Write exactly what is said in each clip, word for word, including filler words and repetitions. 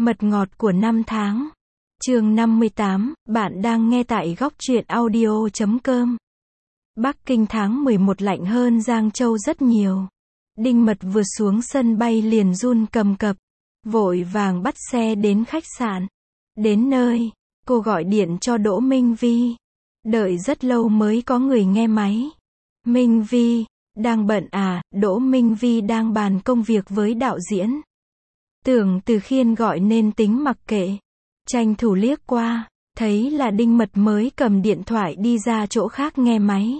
Mật ngọt của năm tháng. Chương năm mươi tám, bạn đang nghe tại góc truyện audio chấm com. Bắc Kinh tháng mười một lạnh hơn Giang Châu rất nhiều. Đinh Mật vừa xuống sân bay liền run cầm cập, vội vàng bắt xe đến khách sạn. Đến nơi, cô gọi điện cho Đỗ Minh Vi. Đợi rất lâu mới có người nghe máy. Minh Vi, đang bận à? Đỗ Minh Vi đang bàn công việc với đạo diễn. Tưởng Từ Khiên gọi nên tính mặc kệ. Tranh thủ liếc qua, thấy là Đinh Mật mới cầm điện thoại đi ra chỗ khác nghe máy.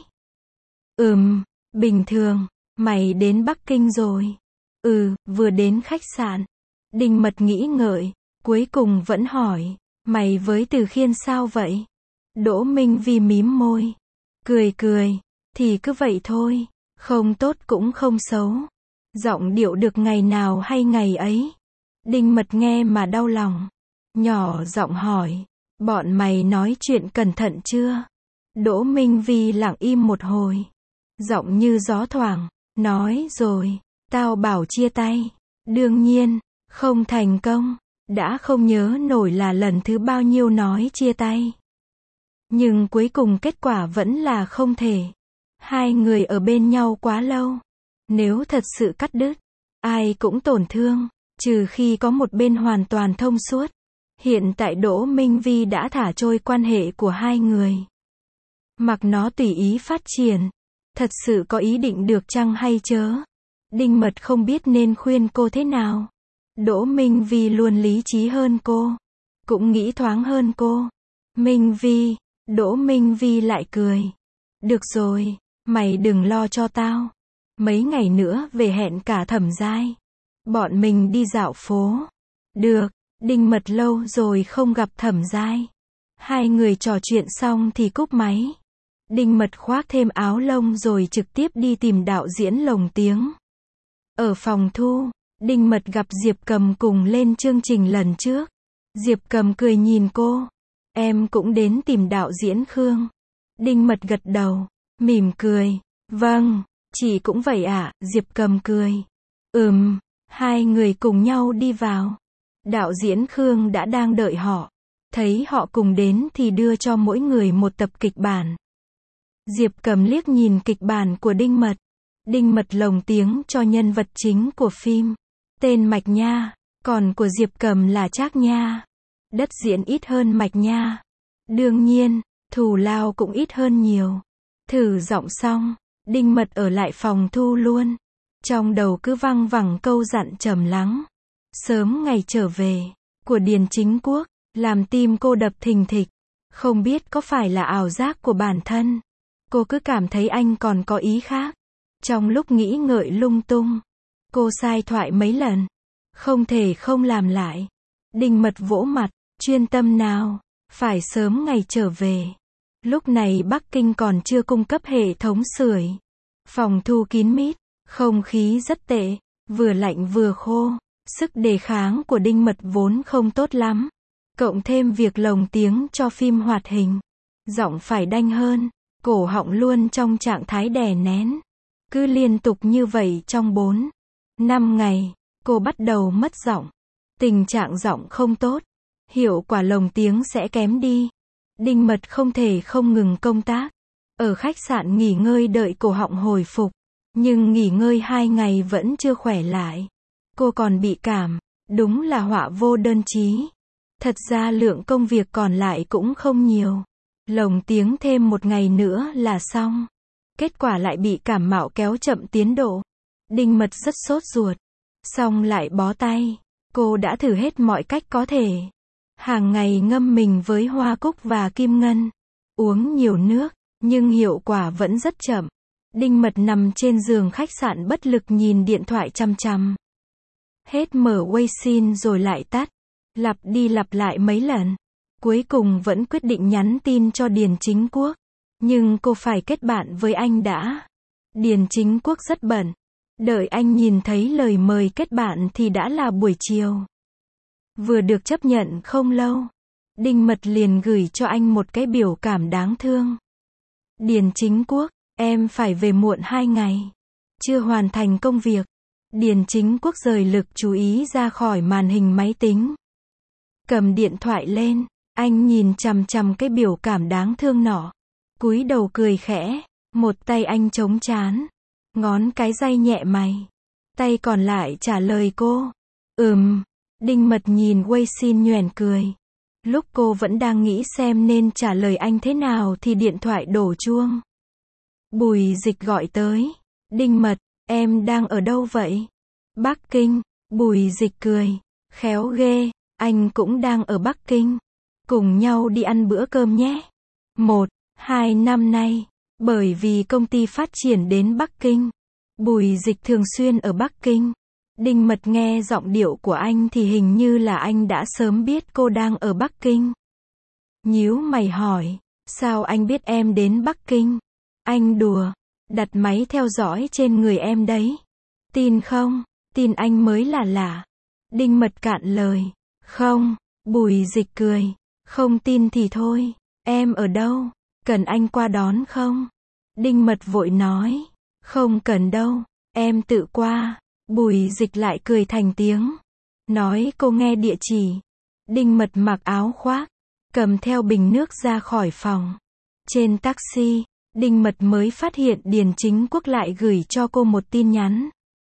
Ừm, bình thường, mày đến Bắc Kinh rồi. Ừ, vừa đến khách sạn. Đinh Mật nghĩ ngợi, cuối cùng vẫn hỏi, mày với Từ Khiên sao vậy? Đỗ Minh Vi mím môi, cười cười, thì cứ vậy thôi, không tốt cũng không xấu. Giọng điệu được ngày nào hay ngày ấy. Đinh Mật nghe mà đau lòng. Nhỏ giọng hỏi, bọn mày nói chuyện cẩn thận chưa? Đỗ Minh Vi lặng im một hồi. Giọng như gió thoảng, nói rồi, tao bảo chia tay. Đương nhiên, không thành công. Đã không nhớ nổi là lần thứ bao nhiêu nói chia tay. Nhưng cuối cùng kết quả vẫn là không thể. Hai người ở bên nhau quá lâu. Nếu thật sự cắt đứt, ai cũng tổn thương. Trừ khi có một bên hoàn toàn thông suốt. Hiện tại Đỗ Minh Vi đã thả trôi quan hệ của hai người. Mặc nó tùy ý phát triển. Thật sự có ý định được chăng hay chớ? Đinh Mật không biết nên khuyên cô thế nào. Đỗ Minh Vi luôn lý trí hơn cô. Cũng nghĩ thoáng hơn cô. Minh Vi, Đỗ Minh Vi lại cười. Được rồi, mày đừng lo cho tao. Mấy ngày nữa về hẹn cả Thẩm Giai. Bọn mình đi dạo phố. Được, Đinh Mật lâu rồi không gặp Thẩm Giai. Hai người trò chuyện xong thì cúp máy. Đinh Mật khoác thêm áo lông rồi trực tiếp đi tìm đạo diễn lồng tiếng. Ở phòng thu, Đinh Mật gặp Diệp Cầm cùng lên chương trình lần trước. Diệp Cầm cười nhìn cô. Em cũng đến tìm đạo diễn Khương. Đinh Mật gật đầu, mỉm cười. Vâng, chị cũng vậy ạ, Diệp Cầm cười. Ừm. Hai người cùng nhau đi vào. Đạo diễn Khương đã đang đợi họ. Thấy họ cùng đến thì đưa cho mỗi người một tập kịch bản. Diệp Cầm liếc nhìn kịch bản của Đinh Mật. Đinh Mật lồng tiếng cho nhân vật chính của phim. Tên Mạch Nha, còn của Diệp Cầm là Trác Nha. Đất diễn ít hơn Mạch Nha. Đương nhiên, thù lao cũng ít hơn nhiều. Thử giọng xong, Đinh Mật ở lại phòng thu luôn. Trong đầu cứ văng vẳng câu dặn trầm lắng. Sớm ngày trở về, của Điền Chính Quốc, làm tim cô đập thình thịch. Không biết có phải là ảo giác của bản thân. Cô cứ cảm thấy anh còn có ý khác. Trong lúc nghĩ ngợi lung tung, cô sai thoại mấy lần. Không thể không làm lại. Đinh Mật vỗ mặt, chuyên tâm nào, phải sớm ngày trở về. Lúc này Bắc Kinh còn chưa cung cấp hệ thống sưởi. Phòng thu kín mít. Không khí rất tệ, vừa lạnh vừa khô, sức đề kháng của Đinh Mật vốn không tốt lắm. Cộng thêm việc lồng tiếng cho phim hoạt hình. Giọng phải đanh hơn, cổ họng luôn trong trạng thái đè nén. Cứ liên tục như vậy trong bốn, năm ngày, cô bắt đầu mất giọng. Tình trạng giọng không tốt, hiệu quả lồng tiếng sẽ kém đi. Đinh Mật không thể không ngừng công tác. Ở khách sạn nghỉ ngơi đợi cổ họng hồi phục. Nhưng nghỉ ngơi hai ngày vẫn chưa khỏe lại. Cô còn bị cảm, đúng là họa vô đơn chí. Thật ra lượng công việc còn lại cũng không nhiều. Lồng tiếng thêm một ngày nữa là xong. Kết quả lại bị cảm mạo kéo chậm tiến độ. Đinh Mật rất sốt ruột. Xong lại bó tay. Cô đã thử hết mọi cách có thể. Hàng ngày ngâm mình với hoa cúc và kim ngân. Uống nhiều nước, nhưng hiệu quả vẫn rất chậm. Đinh Mật nằm trên giường khách sạn bất lực nhìn điện thoại chăm chăm. Hết mở Weixin rồi lại tắt. Lặp đi lặp lại mấy lần. Cuối cùng vẫn quyết định nhắn tin cho Điền Chính Quốc. Nhưng cô phải kết bạn với anh đã. Điền Chính Quốc rất bận. Đợi anh nhìn thấy lời mời kết bạn thì đã là buổi chiều. Vừa được chấp nhận không lâu. Đinh Mật liền gửi cho anh một cái biểu cảm đáng thương. Điền Chính Quốc. Em phải về muộn hai ngày. Chưa hoàn thành công việc. Điền Chính Quốc rời lực chú ý ra khỏi màn hình máy tính. Cầm điện thoại lên, anh nhìn chằm chằm cái biểu cảm đáng thương nọ. Cúi đầu cười khẽ, một tay anh chống trán, ngón cái day nhẹ mày. Tay còn lại trả lời cô. Ừm. Đinh Mật nhìn Weixin nhoẻn cười. Lúc cô vẫn đang nghĩ xem nên trả lời anh thế nào thì điện thoại đổ chuông. Bùi Dịch gọi tới. Đinh Mật, em đang ở đâu vậy? Bắc Kinh. Bùi Dịch cười. Khéo ghê, anh cũng đang ở Bắc Kinh. Cùng nhau đi ăn bữa cơm nhé. Một, hai năm nay, bởi vì công ty phát triển đến Bắc Kinh, Bùi Dịch thường xuyên ở Bắc Kinh. Đinh Mật nghe giọng điệu của anh thì hình như là anh đã sớm biết cô đang ở Bắc Kinh. Nhíu mày hỏi, sao anh biết em đến Bắc Kinh? Anh đùa, đặt máy theo dõi trên người em đấy. Tin không? Tin anh mới là lạ. Đinh Mật cạn lời. Không. Bùi Dịch cười. Không tin thì thôi. Em ở đâu? Cần anh qua đón không? Đinh Mật vội nói. Không cần đâu. Em tự qua. Bùi Dịch lại cười thành tiếng. Nói cô nghe địa chỉ. Đinh Mật mặc áo khoác, cầm theo bình nước ra khỏi phòng. Trên taxi, Đinh Mật mới phát hiện Điền Chính Quốc lại gửi cho cô một tin nhắn.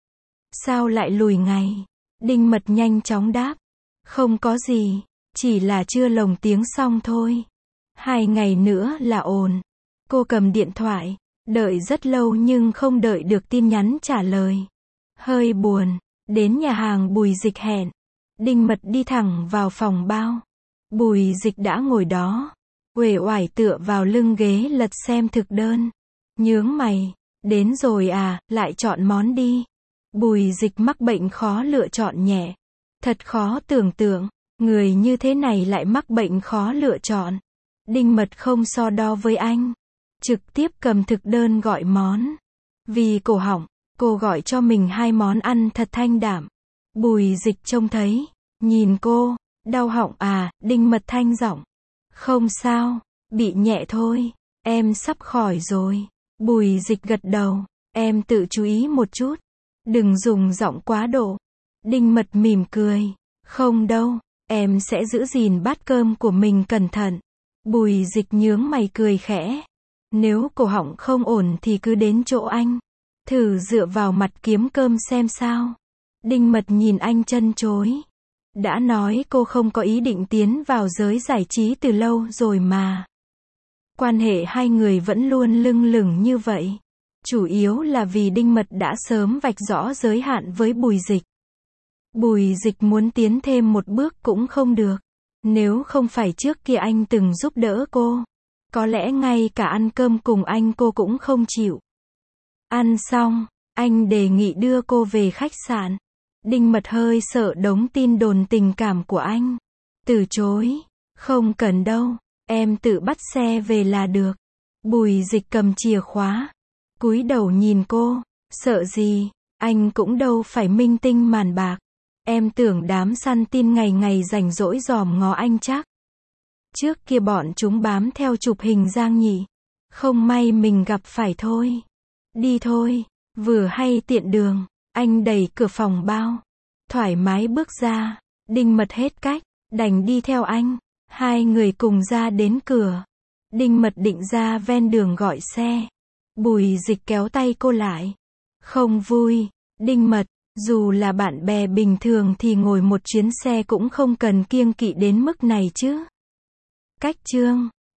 Sao lại lùi ngày? Đinh Mật nhanh chóng đáp. Không có gì, chỉ là chưa lồng tiếng xong thôi. Hai ngày nữa là ổn. Cô cầm điện thoại, đợi rất lâu nhưng không đợi được tin nhắn trả lời. Hơi buồn, đến nhà hàng Bùi Dịch hẹn. Đinh Mật đi thẳng vào phòng bao. Bùi Dịch đã ngồi đó, uể oải tựa vào lưng ghế lật xem thực đơn. Nhướng mày, đến rồi à, lại chọn món đi. Bùi Dịch mắc bệnh khó lựa chọn nhẹ. Thật khó tưởng tượng, người như thế này lại mắc bệnh khó lựa chọn. Đinh Mật không so đo với anh, trực tiếp cầm thực đơn gọi món. Vì cổ họng, cô gọi cho mình hai món ăn thật thanh đạm. Bùi Dịch trông thấy, nhìn cô, đau họng à, Đinh Mật thanh giọng. Không sao, bị nhẹ thôi, em sắp khỏi rồi. Bùi Dịch gật đầu, em tự chú ý một chút, đừng dùng giọng quá độ. Đinh Mật mỉm cười, không đâu, em sẽ giữ gìn bát cơm của mình cẩn thận. Bùi Dịch nhướng mày cười khẽ. Nếu cổ họng không ổn thì cứ đến chỗ anh, thử dựa vào mặt kiếm cơm xem sao. Đinh Mật nhìn anh chân chối. Đã nói cô không có ý định tiến vào giới giải trí từ lâu rồi mà. Quan hệ hai người vẫn luôn lưng lửng như vậy. Chủ yếu là vì Đinh Mật đã sớm vạch rõ giới hạn với Bùi Dịch. Bùi Dịch muốn tiến thêm một bước cũng không được. Nếu không phải trước kia anh từng giúp đỡ cô, có lẽ ngay cả ăn cơm cùng anh cô cũng không chịu. Ăn xong, anh đề nghị đưa cô về khách sạn. Đinh Mật hơi sợ đống tin đồn tình cảm của anh. Từ chối. Không cần đâu, em tự bắt xe về là được. Bùi Dịch cầm chìa khóa, cúi đầu nhìn cô. Sợ gì, anh cũng đâu phải minh tinh màn bạc. Em tưởng đám săn tin ngày ngày rảnh rỗi dòm ngó anh chắc. Trước kia bọn chúng bám theo chụp hình Giang nhỉ. Không may mình gặp phải thôi. Đi thôi. Vừa hay tiện đường, anh đẩy cửa phòng bao, thoải mái bước ra. Đinh Mật hết cách, đành đi theo anh. Hai người cùng ra đến cửa. Đinh Mật định ra ven đường gọi xe. Bùi Dịch kéo tay cô lại. Không vui, Đinh Mật, dù là bạn bè bình thường thì ngồi một chuyến xe cũng không cần kiêng kỵ đến mức này chứ. Cách chương